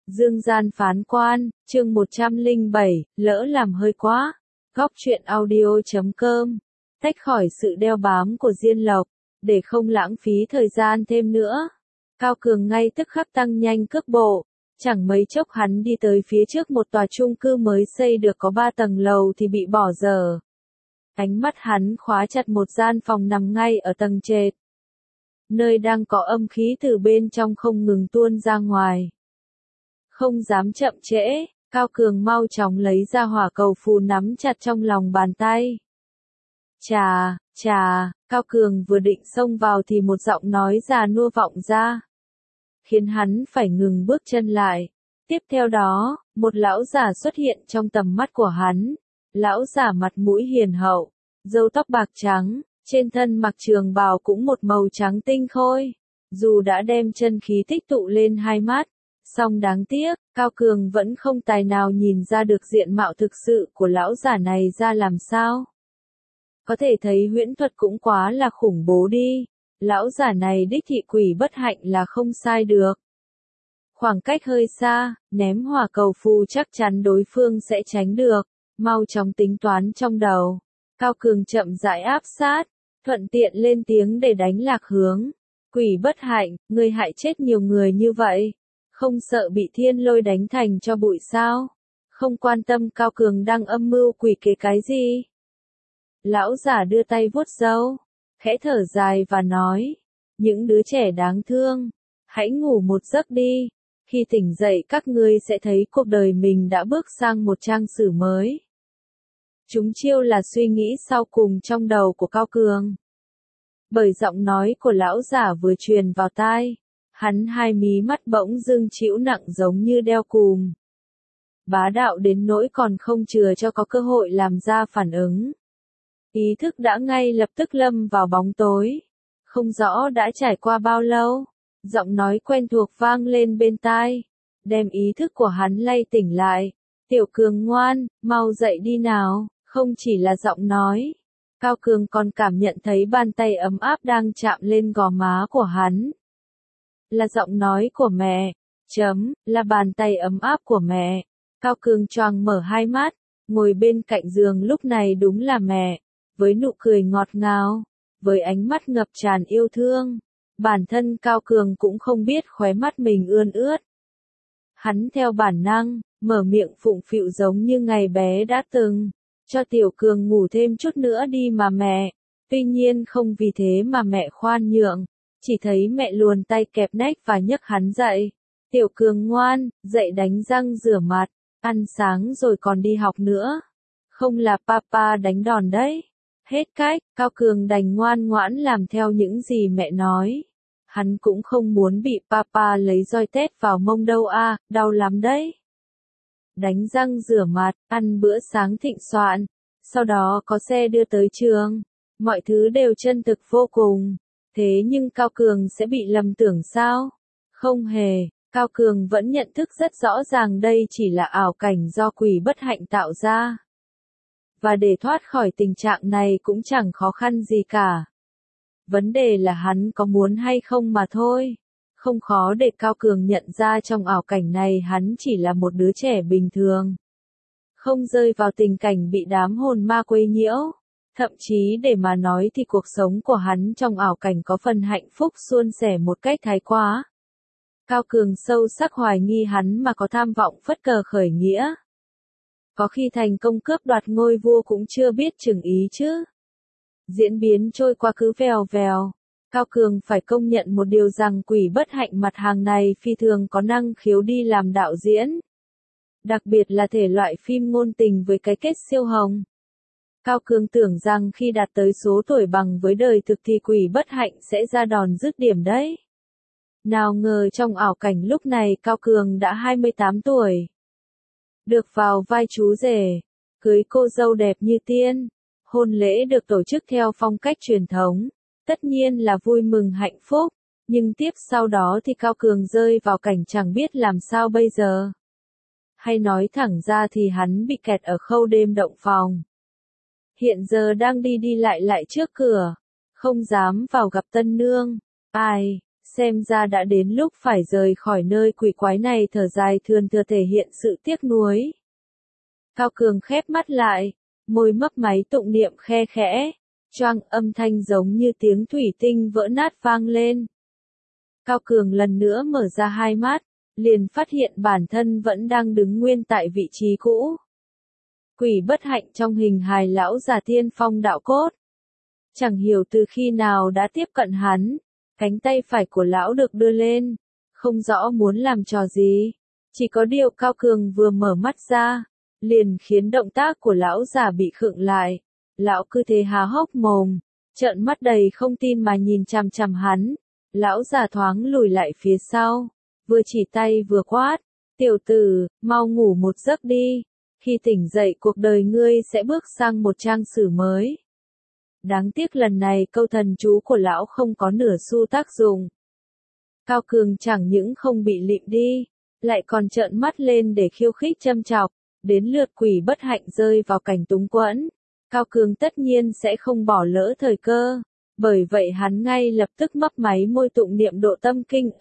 Dương gian phán quan, chương 107, lỡ làm hơi quá. Góc truyện audio.com. Tách khỏi sự đeo bám của Diên Lộc, để không lãng phí thời gian thêm nữa. Cao Cường ngay tức khắc tăng nhanh cước bộ, chẳng mấy chốc hắn đi tới phía trước một tòa chung cư mới xây được có 3 tầng lầu thì bị bỏ dở. Ánh mắt hắn khóa chặt một gian phòng nằm ngay ở tầng trệt, nơi đang có âm khí từ bên trong không ngừng tuôn ra ngoài. Không dám chậm trễ, Cao Cường mau chóng lấy ra hỏa cầu phù nắm chặt trong lòng bàn tay. Chà, Cao Cường vừa định xông vào thì một giọng nói già nua vọng ra, khiến hắn phải ngừng bước chân lại. Tiếp theo đó, một lão già xuất hiện trong tầm mắt của hắn. Lão già mặt mũi hiền hậu, râu tóc bạc trắng, trên thân mặc trường bào cũng một màu trắng tinh khôi. Dù đã đem chân khí tích tụ lên hai mắt, song đáng tiếc, Cao Cường vẫn không tài nào nhìn ra được diện mạo thực sự của lão già này ra làm sao. Có thể thấy huyễn thuật cũng quá là khủng bố đi. Lão già này đích thị quỷ bất hạnh là không sai được. Khoảng cách hơi xa, ném hỏa cầu phù chắc chắn đối phương sẽ tránh được. Mau chóng tính toán trong đầu, Cao Cường chậm rãi áp sát, thuận tiện lên tiếng để đánh lạc hướng. Quỷ bất hạnh, ngươi hại chết nhiều người như vậy, không sợ bị thiên lôi đánh thành cho bụi sao? Không quan tâm Cao Cường đang âm mưu quỷ kế cái gì. Lão già đưa tay vuốt râu, khẽ thở dài và nói, những đứa trẻ đáng thương, hãy ngủ một giấc đi. Khi tỉnh dậy các ngươi sẽ thấy cuộc đời mình đã bước sang một trang sử mới. Chúng chiêu là suy nghĩ sau cùng trong đầu của Cao Cường. Bởi giọng nói của lão giả vừa truyền vào tai, hắn hai mí mắt bỗng dưng chịu nặng giống như đeo cùm. Bá đạo đến nỗi còn không chừa cho có cơ hội làm ra phản ứng. Ý thức đã ngay lập tức lâm vào bóng tối. Không rõ đã trải qua bao lâu, giọng nói quen thuộc vang lên bên tai, đem ý thức của hắn lay tỉnh lại. Tiểu Cường ngoan, mau dậy đi nào. Không chỉ là giọng nói, Cao Cường còn cảm nhận thấy bàn tay ấm áp đang chạm lên gò má của hắn. Là giọng nói của mẹ, là bàn tay ấm áp của mẹ. Cao Cường choàng mở hai mắt, ngồi bên cạnh giường lúc này đúng là mẹ, với nụ cười ngọt ngào, với ánh mắt ngập tràn yêu thương. Bản thân Cao Cường cũng không biết khóe mắt mình ươn ướt. Hắn theo bản năng, mở miệng phụng phịu giống như ngày bé đã từng. Cho Tiểu Cường ngủ thêm chút nữa đi mà mẹ. Tuy nhiên không vì thế mà mẹ khoan nhượng, chỉ thấy mẹ luồn tay kẹp nách và nhấc hắn dậy. Tiểu Cường ngoan, dậy đánh răng rửa mặt, ăn sáng rồi còn đi học nữa. Không là papa đánh đòn đấy. Hết cách, Cao Cường đành ngoan ngoãn làm theo những gì mẹ nói. Hắn cũng không muốn bị papa lấy roi tét vào mông đâu à, đau lắm đấy. Đánh răng rửa mặt, ăn bữa sáng thịnh soạn, sau đó có xe đưa tới trường. Mọi thứ đều chân thực vô cùng. Thế nhưng Cao Cường sẽ bị lầm tưởng sao? Không hề, Cao Cường vẫn nhận thức rất rõ ràng đây chỉ là ảo cảnh do quỷ bất hạnh tạo ra. Và để thoát khỏi tình trạng này cũng chẳng khó khăn gì cả. Vấn đề là hắn có muốn hay không mà thôi. Không khó để Cao Cường nhận ra trong ảo cảnh này hắn chỉ là một đứa trẻ bình thường. Không rơi vào tình cảnh bị đám hồn ma quấy nhiễu. Thậm chí để mà nói thì cuộc sống của hắn trong ảo cảnh có phần hạnh phúc suôn sẻ một cách thái quá. Cao Cường sâu sắc hoài nghi hắn mà có tham vọng phất cờ khởi nghĩa. Có khi thành công cướp đoạt ngôi vua cũng chưa biết chừng ý chứ. Diễn biến trôi qua cứ vèo vèo. Cao Cường phải công nhận một điều rằng quỷ bất hạnh mặt hàng này phi thường có năng khiếu đi làm đạo diễn. Đặc biệt là thể loại phim ngôn tình với cái kết siêu hồng. Cao Cường tưởng rằng khi đạt tới số tuổi bằng với đời thực thì quỷ bất hạnh sẽ ra đòn dứt điểm đấy. Nào ngờ trong ảo cảnh lúc này Cao Cường đã 28 tuổi. Được vào vai chú rể, cưới cô dâu đẹp như tiên, hôn lễ được tổ chức theo phong cách truyền thống. Tất nhiên là vui mừng hạnh phúc, nhưng tiếp sau đó thì Cao Cường rơi vào cảnh chẳng biết làm sao bây giờ. Hay nói thẳng ra thì hắn bị kẹt ở khâu đêm động phòng. Hiện giờ đang đi đi lại lại trước cửa, không dám vào gặp tân nương. Ai, xem ra đã đến lúc phải rời khỏi nơi quỷ quái này, thở dài thườn thượt thể hiện sự tiếc nuối. Cao Cường khép mắt lại, môi mấp máy tụng niệm khe khẽ, choang, âm thanh giống như tiếng thủy tinh vỡ nát vang lên. Cao Cường lần nữa mở ra hai mắt, liền phát hiện bản thân vẫn đang đứng nguyên tại vị trí cũ. Quỷ bất hạnh trong hình hài lão già tiên phong đạo cốt. Chẳng hiểu từ khi nào đã tiếp cận hắn, cánh tay phải của lão được đưa lên, không rõ muốn làm trò gì. Chỉ có điều Cao Cường vừa mở mắt ra, liền khiến động tác của lão già bị khựng lại. Lão cứ thế há hốc mồm, trợn mắt đầy không tin mà nhìn chằm chằm hắn. Lão già thoáng lùi lại phía sau, vừa chỉ tay vừa quát, tiểu tử, mau ngủ một giấc đi, khi tỉnh dậy cuộc đời ngươi sẽ bước sang một trang sử mới. Đáng tiếc lần này câu thần chú của lão không có nửa xu tác dụng. Cao Cường chẳng những không bị lịm đi, lại còn trợn mắt lên để khiêu khích châm chọc, đến lượt quỷ bất hạnh rơi vào cảnh túng quẫn. Cao Cường tất nhiên sẽ không bỏ lỡ thời cơ, bởi vậy hắn ngay lập tức mấp máy môi tụng niệm độ tâm kinh.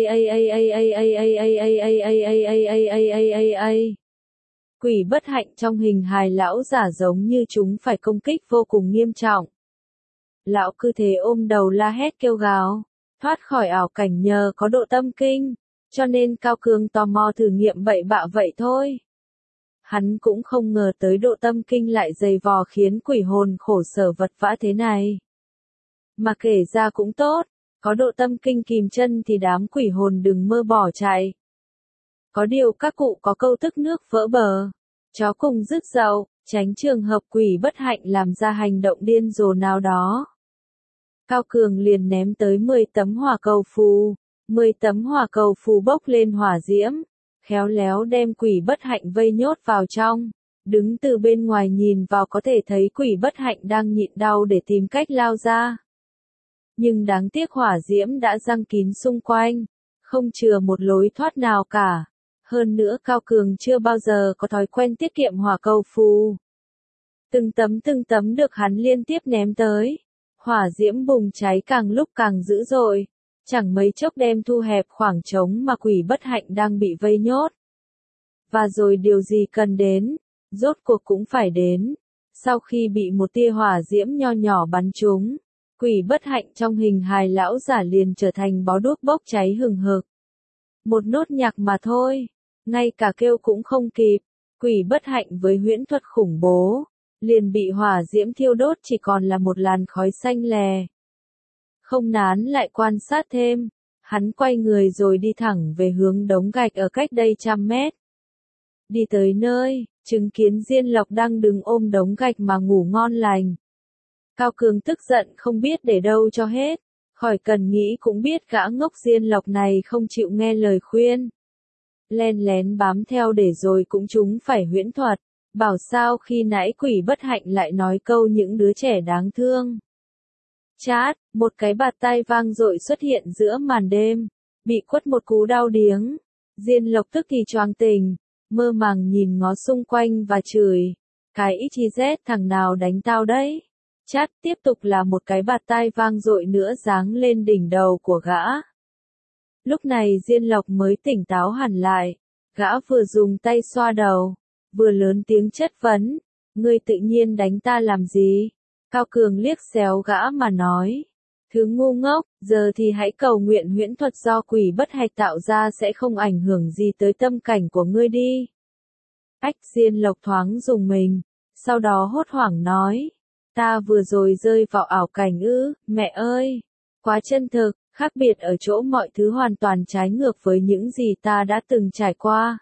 Quỷ bất hạnh trong hình hài lão giả giống như chúng phải công kích vô cùng nghiêm trọng. Lão cứ thế ôm đầu la hét kêu gào, thoát khỏi ảo cảnh nhờ có độ tâm kinh, cho nên Cao Cường tò mò thử nghiệm bậy bạ vậy thôi. Hắn cũng không ngờ tới độ tâm kinh lại dày vò khiến quỷ hồn khổ sở vật vã thế này. Mà kể ra cũng tốt, có độ tâm kinh kìm chân thì đám quỷ hồn đừng mơ bỏ chạy. Có điều các cụ có câu tức nước vỡ bờ, chó cùng rứt dậu, tránh trường hợp quỷ bất hạnh làm ra hành động điên rồ nào đó. Cao Cường liền ném tới 10 tấm hỏa cầu phù, 10 tấm hỏa cầu phù bốc lên hỏa diễm, khéo léo đem quỷ bất hạnh vây nhốt vào trong. Đứng từ bên ngoài nhìn vào có thể thấy quỷ bất hạnh đang nhịn đau để tìm cách lao ra. Nhưng đáng tiếc hỏa diễm đã giăng kín xung quanh, không chừa một lối thoát nào cả. Hơn nữa Cao Cường chưa bao giờ có thói quen tiết kiệm hỏa cầu phù. Từng tấm được hắn liên tiếp ném tới. Hỏa diễm bùng cháy càng lúc càng dữ dội, chẳng mấy chốc đem thu hẹp khoảng trống mà quỷ bất hạnh đang bị vây nhốt. Và rồi điều gì cần đến, rốt cuộc cũng phải đến. Sau khi bị một tia hỏa diễm nho nhỏ bắn trúng, quỷ bất hạnh trong hình hài lão giả liền trở thành bó đuốc bốc cháy hừng hực. Một nốt nhạc mà thôi, ngay cả kêu cũng không kịp, quỷ bất hạnh với huyễn thuật khủng bố, liền bị hỏa diễm thiêu đốt chỉ còn là một làn khói xanh lè. Không nán lại quan sát thêm, hắn quay người rồi đi thẳng về hướng đống gạch ở cách đây 100 mét. Đi tới nơi, chứng kiến Diên Lộc đang đứng ôm đống gạch mà ngủ ngon lành. Cao Cường tức giận không biết để đâu cho hết, khỏi cần nghĩ cũng biết gã ngốc Diên Lộc này không chịu nghe lời khuyên. Len lén bám theo để rồi cũng chúng phải huyễn thuật, bảo sao khi nãy quỷ bất hạnh lại nói câu những đứa trẻ đáng thương. Chát, một cái bạt tay vang dội xuất hiện giữa màn đêm, bị quất một cú đau điếng. Diên Lộc tức thì choáng tỉnh, mơ màng nhìn ngó xung quanh và chửi, cái XYZ thằng nào đánh tao đấy. Chát, tiếp tục là một cái bạt tay vang dội nữa giáng lên đỉnh đầu của gã. Lúc này Diên Lộc mới tỉnh táo hẳn lại, gã vừa dùng tay xoa đầu, vừa lớn tiếng chất vấn, ngươi tự nhiên đánh ta làm gì? Cao Cường liếc xéo gã mà nói, thứ ngu ngốc, giờ thì hãy cầu nguyện huyễn thuật do quỷ bất hạnh tạo ra sẽ không ảnh hưởng gì tới tâm cảnh của ngươi đi. Ách, Diên Lộc thoáng dùng mình, sau đó hốt hoảng nói, ta vừa rồi rơi vào ảo cảnh ư, mẹ ơi, quá chân thực, khác biệt ở chỗ mọi thứ hoàn toàn trái ngược với những gì ta đã từng trải qua.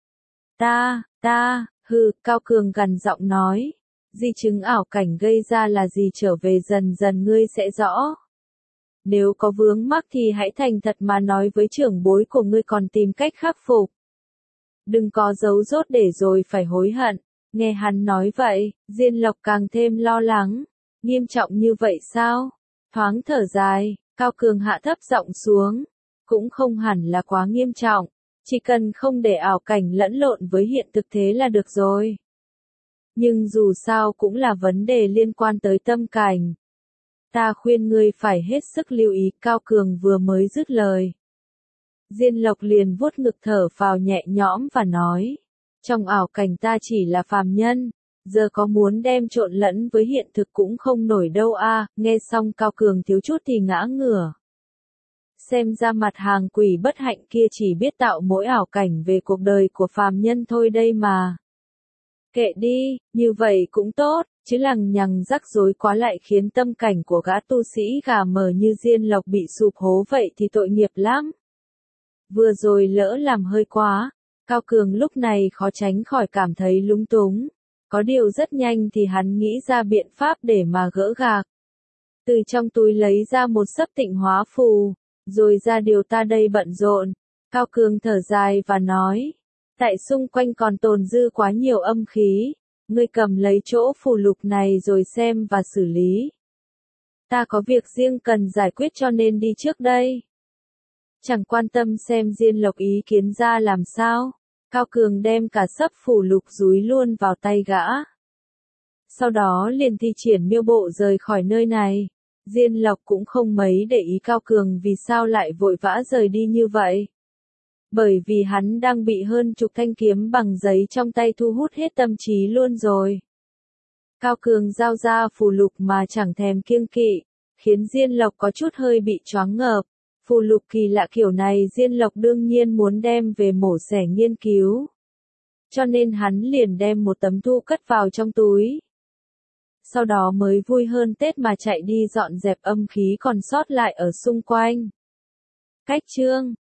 Cao Cường gằn giọng nói, di chứng ảo cảnh gây ra là gì trở về dần dần ngươi sẽ rõ. Nếu có vướng mắc thì hãy thành thật mà nói với trưởng bối của ngươi còn tìm cách khắc phục. Đừng có giấu giốt để rồi phải hối hận. Nghe hắn nói vậy, Diên Lộc càng thêm lo lắng. Nghiêm trọng như vậy sao? Thoáng thở dài, Cao Cường hạ thấp giọng xuống. Cũng không hẳn là quá nghiêm trọng. Chỉ cần không để ảo cảnh lẫn lộn với hiện thực thế là được rồi. Nhưng dù sao cũng là vấn đề liên quan tới tâm cảnh. Ta khuyên ngươi phải hết sức lưu ý. Cao Cường vừa mới dứt lời. Diên Lộc liền vuốt ngực thở phào nhẹ nhõm và nói. Trong ảo cảnh ta chỉ là phàm nhân, giờ có muốn đem trộn lẫn với hiện thực cũng không nổi đâu a. Nghe xong Cao Cường thiếu chút thì ngã ngửa. Xem ra mặt hàng quỷ bất hạnh kia chỉ biết tạo mỗi ảo cảnh về cuộc đời của phàm nhân thôi đây mà. Kệ đi, như vậy cũng tốt, chứ lằng nhằng rắc rối quá lại khiến tâm cảnh của gã tu sĩ gà mờ như Diên Lộc bị sụp hố vậy thì tội nghiệp lắm. Vừa rồi lỡ làm hơi quá, Cao Cường lúc này khó tránh khỏi cảm thấy lúng túng. Có điều rất nhanh thì hắn nghĩ ra biện pháp để mà gỡ gạc. Từ trong túi lấy ra một sấp tịnh hóa phù, rồi ra điều ta đây bận rộn. Cao Cường thở dài và nói, tại xung quanh còn tồn dư quá nhiều âm khí, ngươi cầm lấy chỗ phù lục này rồi xem và xử lý. Ta có việc riêng cần giải quyết cho nên đi trước đây. Chẳng quan tâm xem Diên Lộc ý kiến ra làm sao, Cao Cường đem cả sấp phù lục dúi luôn vào tay gã. Sau đó liền thi triển miêu bộ rời khỏi nơi này. Diên Lộc cũng không mấy để ý Cao Cường vì sao lại vội vã rời đi như vậy. Bởi vì hắn đang bị hơn chục thanh kiếm bằng giấy trong tay thu hút hết tâm trí luôn rồi. Cao Cường giao ra phù lục mà chẳng thèm kiêng kỵ, khiến Diên Lộc có chút hơi bị choáng ngợp. Phù lục kỳ lạ kiểu này Diên Lộc đương nhiên muốn đem về mổ xẻ nghiên cứu. Cho nên hắn liền đem một tấm thu cất vào trong túi. Sau đó mới vui hơn Tết mà chạy đi dọn dẹp âm khí còn sót lại ở xung quanh. Cách chương